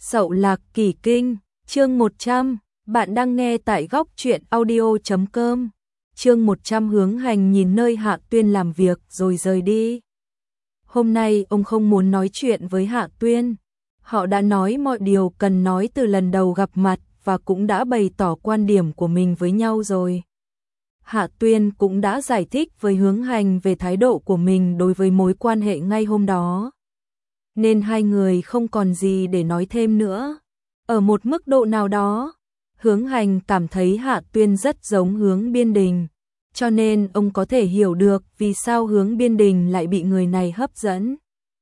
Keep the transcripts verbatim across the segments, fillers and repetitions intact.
Sậu Lạc Kỳ Kinh, chương một trăm, bạn đang nghe tại góc truyện audio chấm com. Chương một trăm Hướng Hành nhìn nơi Hạ Tuyên làm việc rồi rời đi. Hôm nay ông không muốn nói chuyện với Hạ Tuyên. Họ đã nói mọi điều cần nói từ lần đầu gặp mặt và cũng đã bày tỏ quan điểm của mình với nhau rồi. Hạ Tuyên cũng đã giải thích với Hướng Hành về thái độ của mình đối với mối quan hệ ngay hôm đó. Nên hai người không còn gì để nói thêm nữa. Ở một mức độ nào đó, Hướng Hành cảm thấy Hạ Tuyên rất giống Hướng Biên Đình, cho nên ông có thể hiểu được vì sao Hướng Biên Đình lại bị người này hấp dẫn.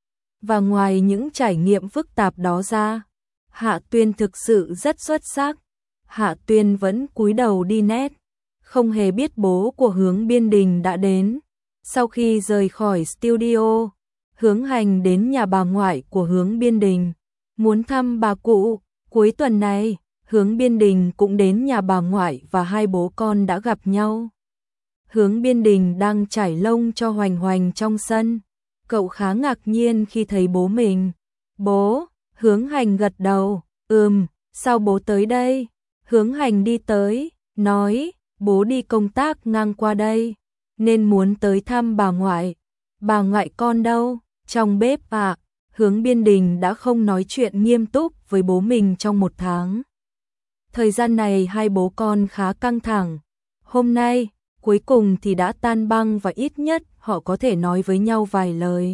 Và ngoài những trải nghiệm phức tạp đó ra, Hạ Tuyên thực sự rất xuất sắc. Hạ Tuyên vẫn cúi đầu đi nét, không hề biết bố của Hướng Biên Đình đã đến. Sau khi rời khỏi studio, Hướng Hành đến nhà bà ngoại của Hướng Biên Đình, muốn thăm bà cụ. Cuối tuần này, Hướng Biên Đình cũng đến nhà bà ngoại và hai bố con đã gặp nhau. Hướng Biên Đình đang chải lông cho Hoành Hoành trong sân. Cậu khá ngạc nhiên khi thấy bố mình. Bố, Hướng Hành gật đầu, ừm, sao bố tới đây? Hướng Hành đi tới, nói, bố đi công tác ngang qua đây, nên muốn tới thăm bà ngoại. Bà ngoại con đâu? Trong bếp ạ. À, Hướng Biên Đình đã không nói chuyện nghiêm túc với bố mình trong một tháng. Thời gian này hai bố con khá căng thẳng. Hôm nay, cuối cùng thì đã tan băng và ít nhất họ có thể nói với nhau vài lời.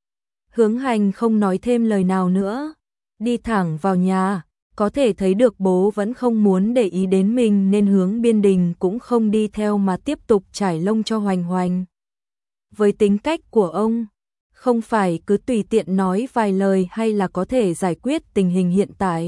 Hướng Hành không nói thêm lời nào nữa, đi thẳng vào nhà. Có thể thấy được bố vẫn không muốn để ý đến mình nên Hướng Biên Đình cũng không đi theo mà tiếp tục trải lông cho Hoành Hoành. Với tính cách của ông, không phải cứ tùy tiện nói vài lời hay là có thể giải quyết tình hình hiện tại.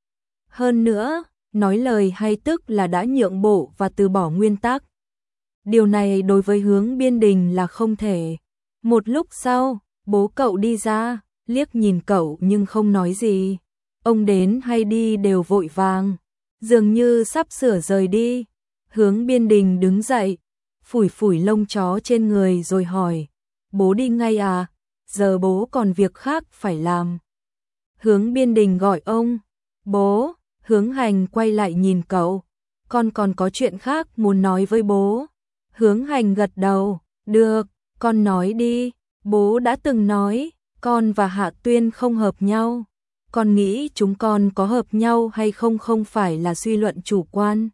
Hơn nữa, nói lời hay tức là đã nhượng bộ và từ bỏ nguyên tắc. Điều này đối với Hướng Biên Đình là không thể. Một lúc sau, bố cậu đi ra, liếc nhìn cậu nhưng không nói gì. Ông đến hay đi đều vội vàng, dường như sắp sửa rời đi. Hướng Biên Đình đứng dậy, phủi phủi lông chó trên người rồi hỏi, bố đi ngay à? Giờ bố còn việc khác phải làm. Hướng Biên Đình gọi ông, bố. Hướng Hành quay lại nhìn cậu, con còn có chuyện khác muốn nói với bố. Hướng Hành gật đầu, được, con nói đi. Bố đã từng nói, con và Hạ Tuyên không hợp nhau. Con nghĩ chúng con có hợp nhau hay không không phải là suy luận chủ quan.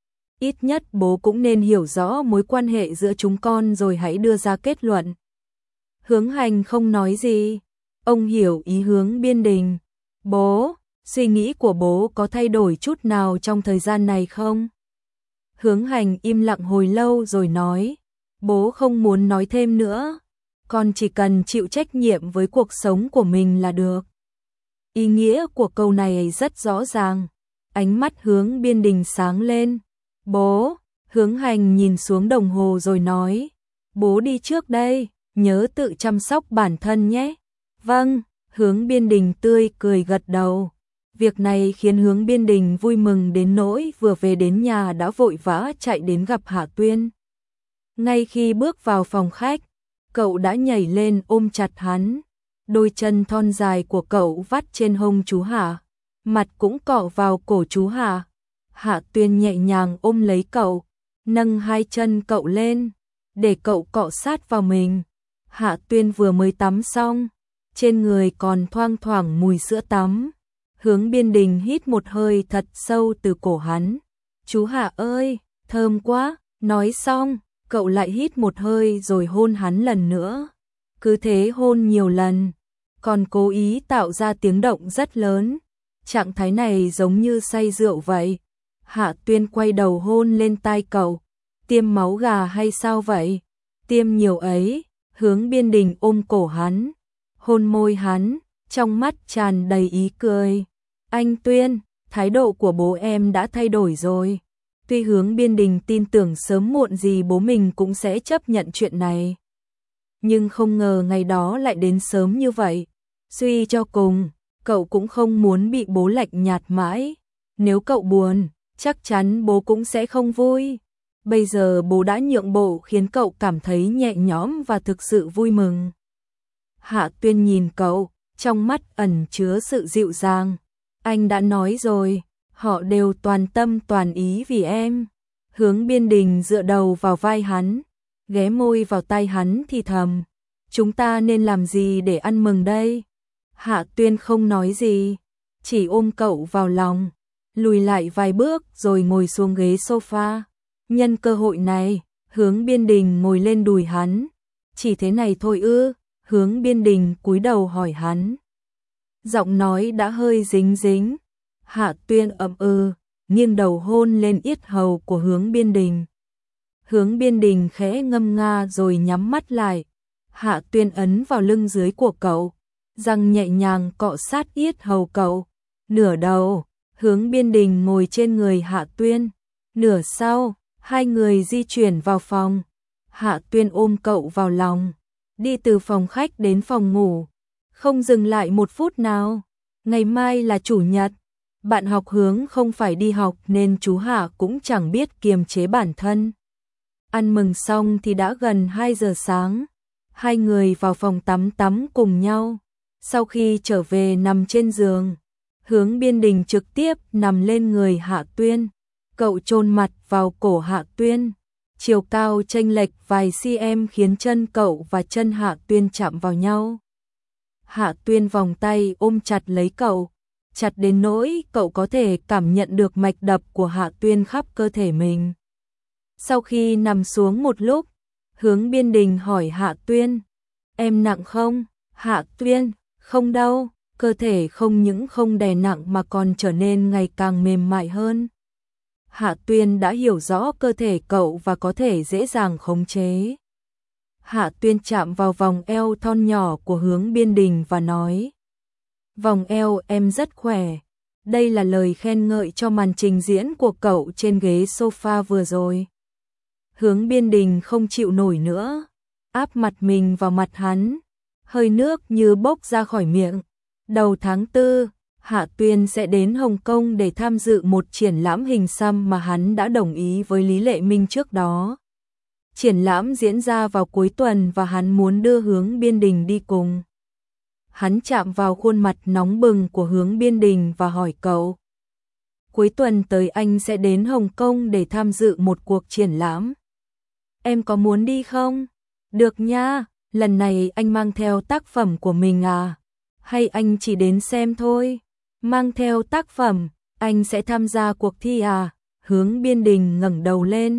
Ít nhất bố cũng nên hiểu rõ mối quan hệ giữa chúng con rồi hãy đưa ra kết luận. Hướng Hành không nói gì. Ông hiểu ý Hướng Biên Đình. Bố, suy nghĩ của bố có thay đổi chút nào trong thời gian này không? Hướng Hành im lặng hồi lâu rồi nói, bố không muốn nói thêm nữa. Con chỉ cần chịu trách nhiệm với cuộc sống của mình là được. Ý nghĩa của câu này rất rõ ràng. Ánh mắt Hướng Biên Đình sáng lên. Bố, Hướng Hành nhìn xuống đồng hồ rồi nói, bố đi trước đây, nhớ tự chăm sóc bản thân nhé. Vâng, Hướng Biên Đình tươi cười gật đầu. Việc này khiến Hướng Biên Đình vui mừng đến nỗi vừa về đến nhà đã vội vã chạy đến gặp Hạ Tuyên. Ngay khi bước vào phòng khách, cậu đã nhảy lên ôm chặt hắn. Đôi chân thon dài của cậu vắt trên hông chú Hạ, mặt cũng cọ vào cổ chú Hạ. Hạ Tuyên nhẹ nhàng ôm lấy cậu, nâng hai chân cậu lên, để cậu cọ sát vào mình. Hạ Tuyên vừa mới tắm xong, trên người còn thoang thoảng mùi sữa tắm. Hướng Biên Đình hít một hơi thật sâu từ cổ hắn. Chú Hạ ơi, thơm quá. Nói xong, cậu lại hít một hơi rồi hôn hắn lần nữa. Cứ thế hôn nhiều lần, còn cố ý tạo ra tiếng động rất lớn. Trạng thái này giống như say rượu vậy. Hạ Tuyên quay đầu hôn lên tai cậu. Tiêm máu gà hay sao vậy? Tiêm nhiều ấy. Hướng Biên Đình ôm cổ hắn, hôn môi hắn, trong mắt tràn đầy ý cười. Anh Tuyên, thái độ của bố em đã thay đổi rồi. Tuy Hướng Biên Đình tin tưởng sớm muộn gì bố mình cũng sẽ chấp nhận chuyện này, nhưng không ngờ ngày đó lại đến sớm như vậy. Suy cho cùng, cậu cũng không muốn bị bố lạnh nhạt mãi. Nếu cậu buồn, chắc chắn bố cũng sẽ không vui. Bây giờ bố đã nhượng bộ khiến cậu cảm thấy nhẹ nhõm và thực sự vui mừng. Hạ Tuyên nhìn cậu, trong mắt ẩn chứa sự dịu dàng. Anh đã nói rồi, họ đều toàn tâm toàn ý vì em. Hướng Biên Đình dựa đầu vào vai hắn, ghé môi vào tai hắn thì thầm. Chúng ta nên làm gì để ăn mừng đây? Hạ Tuyên không nói gì, chỉ ôm cậu vào lòng, lùi lại vài bước rồi ngồi xuống ghế sofa. Nhân cơ hội này, Hướng Biên Đình ngồi lên đùi hắn. Chỉ thế này thôi ư? Hướng Biên Đình cúi đầu hỏi hắn. Giọng nói đã hơi dính dính. Hạ Tuyên ậm ừ, nghiêng đầu hôn lên yết hầu của Hướng Biên Đình. Hướng Biên Đình khẽ ngâm nga rồi nhắm mắt lại. Hạ Tuyên ấn vào lưng dưới của cậu, răng nhẹ nhàng cọ sát yết hầu cậu. Nửa đầu, Hướng Biên Đình ngồi trên người Hạ Tuyên. Nửa sau, hai người di chuyển vào phòng. Hạ Tuyên ôm cậu vào lòng, đi từ phòng khách đến phòng ngủ, không dừng lại một phút nào. Ngày mai là chủ nhật, bạn học Hướng không phải đi học nên chú Hạ cũng chẳng biết kiềm chế bản thân. Ăn mừng xong thì đã gần hai giờ sáng. Hai người vào phòng tắm tắm cùng nhau. Sau khi trở về nằm trên giường, Hướng Biên Đình trực tiếp nằm lên người Hạ Tuyên. Cậu chôn mặt vào cổ Hạ Tuyên. Chiều cao chênh lệch vài cm khiến chân cậu và chân Hạ Tuyên chạm vào nhau. Hạ Tuyên vòng tay ôm chặt lấy cậu, chặt đến nỗi cậu có thể cảm nhận được mạch đập của Hạ Tuyên khắp cơ thể mình. Sau khi nằm xuống một lúc, Hướng Biên Đình hỏi Hạ Tuyên, em nặng không? Hạ Tuyên, không đâu, cơ thể không những không đè nặng mà còn trở nên ngày càng mềm mại hơn. Hạ Tuyên đã hiểu rõ cơ thể cậu và có thể dễ dàng khống chế. Hạ Tuyên chạm vào vòng eo thon nhỏ của Hướng Biên Đình và nói, vòng eo em rất khỏe. Đây là lời khen ngợi cho màn trình diễn của cậu trên ghế sofa vừa rồi. Hướng Biên Đình không chịu nổi nữa, áp mặt mình vào mặt hắn, hơi nước như bốc ra khỏi miệng. Đầu tháng tư, Hạ Tuyên sẽ đến Hồng Kông để tham dự một triển lãm hình xăm mà hắn đã đồng ý với Lý Lệ Minh trước đó. Triển lãm diễn ra vào cuối tuần và hắn muốn đưa Hướng Biên Đình đi cùng. Hắn chạm vào khuôn mặt nóng bừng của Hướng Biên Đình và hỏi cậu, cuối tuần tới anh sẽ đến Hồng Kông để tham dự một cuộc triển lãm. Em có muốn đi không? Được nha, lần này anh mang theo tác phẩm của mình à? Hay anh chỉ đến xem thôi? Mang theo tác phẩm, anh sẽ tham gia cuộc thi à? Hướng Biên Đình ngẩng đầu lên.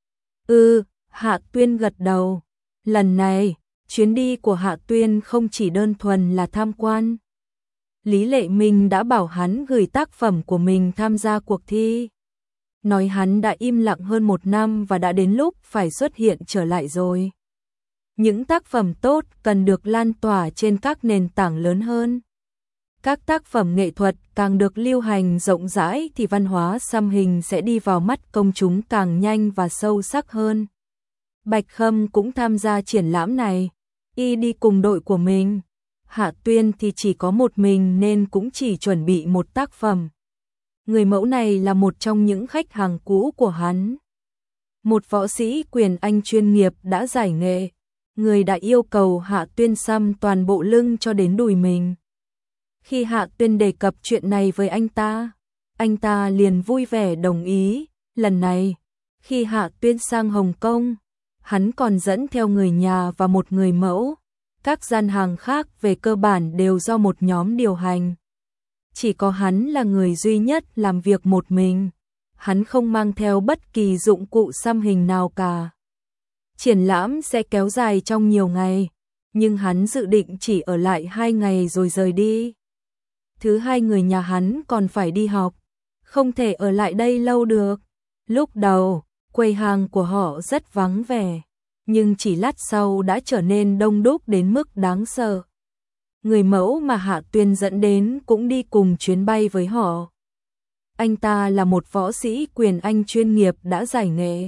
Ừ, Hạ Tuyên gật đầu. Lần này, chuyến đi của Hạ Tuyên không chỉ đơn thuần là tham quan. Lý Lệ Minh đã bảo hắn gửi tác phẩm của mình tham gia cuộc thi. Nói hắn đã im lặng hơn một năm và đã đến lúc phải xuất hiện trở lại rồi. Những tác phẩm tốt cần được lan tỏa trên các nền tảng lớn hơn. Các tác phẩm nghệ thuật càng được lưu hành rộng rãi thì văn hóa xăm hình sẽ đi vào mắt công chúng càng nhanh và sâu sắc hơn. Bạch Khâm cũng tham gia triển lãm này, y đi cùng đội của mình. Hạ Tuyên thì chỉ có một mình nên cũng chỉ chuẩn bị một tác phẩm. Người mẫu này là một trong những khách hàng cũ của hắn. Một võ sĩ quyền Anh chuyên nghiệp đã giải nghệ, người đã yêu cầu Hạ Tuyên xăm toàn bộ lưng cho đến đùi mình. Khi Hạ Tuyên đề cập chuyện này với anh ta, anh ta liền vui vẻ đồng ý. Lần này, khi Hạ Tuyên sang Hồng Kông, hắn còn dẫn theo người nhà và một người mẫu. Các gian hàng khác về cơ bản đều do một nhóm điều hành. Chỉ có hắn là người duy nhất làm việc một mình. Hắn không mang theo bất kỳ dụng cụ xăm hình nào cả. Triển lãm sẽ kéo dài trong nhiều ngày, nhưng hắn dự định chỉ ở lại hai ngày rồi rời đi. Thứ hai, người nhà hắn còn phải đi học, không thể ở lại đây lâu được. Lúc đầu, quầy hàng của họ rất vắng vẻ, nhưng chỉ lát sau đã trở nên đông đúc đến mức đáng sợ. Người mẫu mà Hạ Tuyên dẫn đến cũng đi cùng chuyến bay với họ. Anh ta là một võ sĩ quyền Anh chuyên nghiệp đã giải nghệ.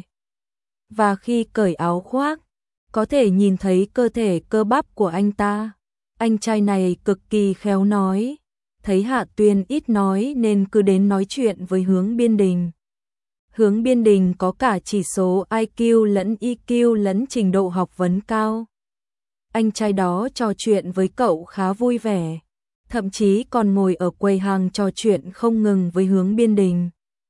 Và khi cởi áo khoác, có thể nhìn thấy cơ thể cơ bắp của anh ta. Anh trai này cực kỳ khéo nói. Thấy Hạ Tuyên ít nói nên cứ đến nói chuyện với Hướng Biên Đình. Hướng Biên Đình có cả chỉ số I Q lẫn E Q lẫn trình độ học vấn cao. Anh trai đó trò chuyện với cậu khá vui vẻ. thậm chí còn ngồi ở quầy hàng trò chuyện không ngừng với Hướng Biên Đình.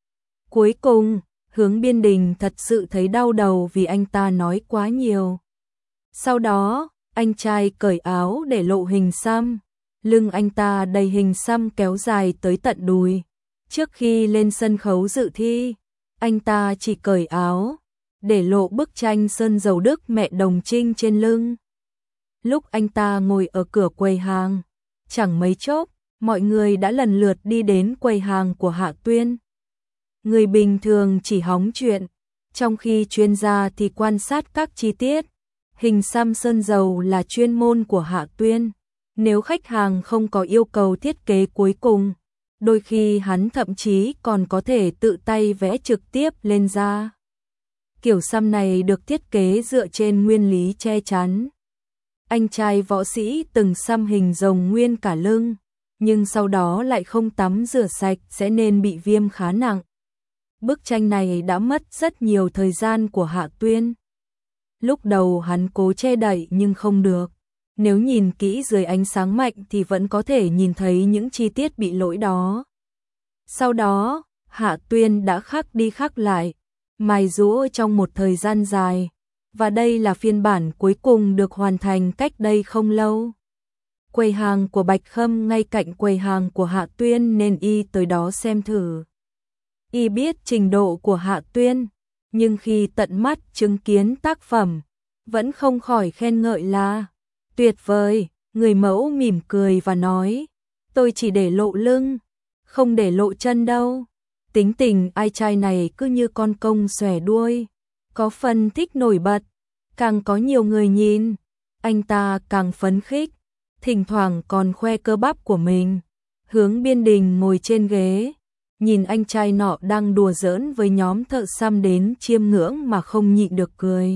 Cuối cùng, Hướng Biên Đình thật sự thấy đau đầu vì anh ta nói quá nhiều. Sau đó, anh trai cởi áo để lộ hình xăm, lưng anh ta đầy hình xăm kéo dài tới tận đùi. Trước khi lên sân khấu dự thi, anh ta chỉ cởi áo, để lộ bức tranh sơn dầu Đức mẹ Đồng Trinh trên lưng. Lúc anh ta ngồi ở cửa quầy hàng, chẳng mấy chốc, mọi người đã lần lượt đi đến quầy hàng của Hạ Tuyên. Người bình thường chỉ hóng chuyện, trong khi chuyên gia thì quan sát các chi tiết. Hình xăm sơn dầu là chuyên môn của Hạ Tuyên. Nếu khách hàng không có yêu cầu thiết kế cuối cùng, đôi khi hắn thậm chí còn có thể tự tay vẽ trực tiếp lên da. Kiểu xăm này được thiết kế dựa trên nguyên lý che chắn. Anh trai võ sĩ từng xăm hình rồng nguyên cả lưng, nhưng sau đó lại không tắm rửa sạch sẽ nên bị viêm khá nặng. Bức tranh này đã mất rất nhiều thời gian của Hạ Tuyên. Lúc đầu hắn cố che đậy nhưng không được. Nếu nhìn kỹ dưới ánh sáng mạnh thì vẫn có thể nhìn thấy những chi tiết bị lỗi đó. Sau đó, Hạ Tuyên đã khắc đi khắc lại, mài giũa trong một thời gian dài. Và đây là phiên bản cuối cùng được hoàn thành cách đây không lâu. Quầy hàng của Bạch Khâm ngay cạnh quầy hàng của Hạ Tuyên nên y tới đó xem thử. Y biết trình độ của Hạ Tuyên, nhưng khi tận mắt chứng kiến tác phẩm, vẫn không khỏi khen ngợi là tuyệt vời. Người mẫu mỉm cười và nói, tôi chỉ để lộ lưng, không để lộ chân đâu. Tính tình ai trai này cứ như con công xòe đuôi, có phần thích nổi bật, càng có nhiều người nhìn, anh ta càng phấn khích, thỉnh thoảng còn khoe cơ bắp của mình. Hướng Biên Đình ngồi trên ghế, nhìn anh trai nọ đang đùa giỡn với nhóm thợ xăm đến chiêm ngưỡng mà không nhịn được cười.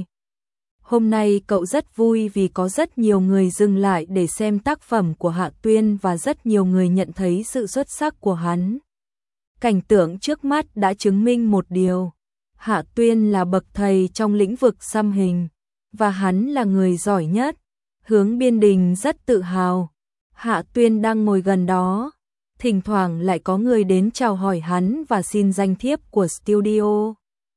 Hôm nay cậu rất vui vì có rất nhiều người dừng lại để xem tác phẩm của Hạ Tuyên và rất nhiều người nhận thấy sự xuất sắc của hắn. Cảnh tượng trước mắt đã chứng minh một điều, Hạ Tuyên là bậc thầy trong lĩnh vực xăm hình, và hắn là người giỏi nhất. Hướng Biên Đình rất tự hào. Hạ Tuyên đang ngồi gần đó, thỉnh thoảng lại có người đến chào hỏi hắn và xin danh thiếp của studio.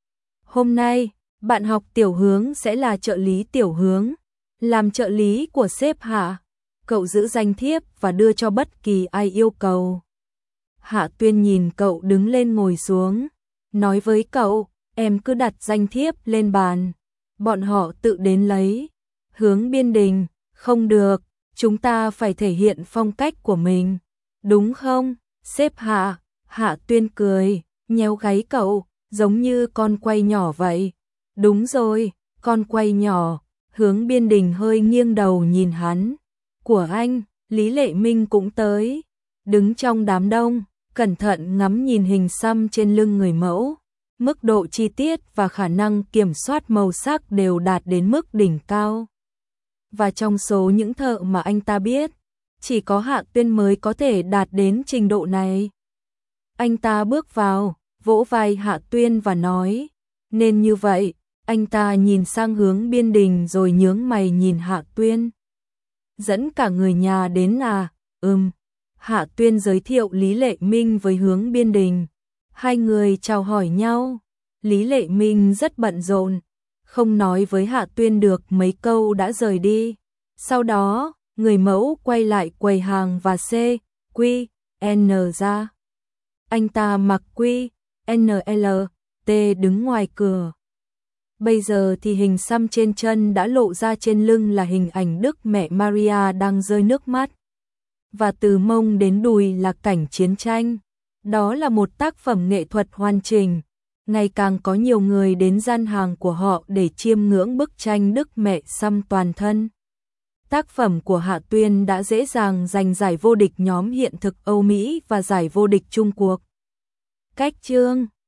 Hôm nay, bạn học Tiểu Hướng sẽ là trợ lý Tiểu Hướng, làm trợ lý của sếp Hạ. Cậu giữ danh thiếp và đưa cho bất kỳ ai yêu cầu. Hạ Tuyên nhìn cậu đứng lên ngồi xuống, nói với cậu, em cứ đặt danh thiếp lên bàn, bọn họ tự đến lấy. Hướng Biên Đình, không được, chúng ta phải thể hiện phong cách của mình, đúng không, sếp Hạ? Hạ Tuyên cười, nhéo gáy cậu, giống như con quay nhỏ vậy. Đúng rồi, con quay nhỏ. Hướng Biên Đình hơi nghiêng đầu nhìn hắn. Của anh, Lý Lệ Minh cũng tới, đứng trong đám đông, cẩn thận ngắm nhìn hình xăm trên lưng người mẫu. Mức độ chi tiết và khả năng kiểm soát màu sắc đều đạt đến mức đỉnh cao. Và trong số những thợ mà anh ta biết, chỉ có Hạ Tuyên mới có thể đạt đến trình độ này. Anh ta bước vào, vỗ vai Hạ Tuyên và nói, nên như vậy. Anh ta nhìn sang Hướng Biên Đình rồi nhướng mày nhìn Hạ Tuyên. Dẫn cả người nhà đến à? Ừm. Hạ Tuyên giới thiệu Lý Lệ Minh với Hướng Biên Đình. Hai người chào hỏi nhau. Lý Lệ Minh rất bận rộn, không nói với Hạ Tuyên được mấy câu đã rời đi. Sau đó, người mẫu quay lại quầy hàng và C, Q, N ra. Anh ta mặc Q, N L, T đứng ngoài cửa. Bây giờ thì hình xăm trên chân đã lộ ra, trên lưng là hình ảnh Đức Mẹ Maria đang rơi nước mắt. Và từ mông đến đùi là cảnh chiến tranh. Đó là một tác phẩm nghệ thuật hoàn chỉnh. Ngày càng có nhiều người đến gian hàng của họ để chiêm ngưỡng bức tranh Đức Mẹ xăm toàn thân. Tác phẩm của Hạ Tuyên đã dễ dàng giành giải vô địch nhóm hiện thực Âu Mỹ và giải vô địch Trung Quốc. Cách chương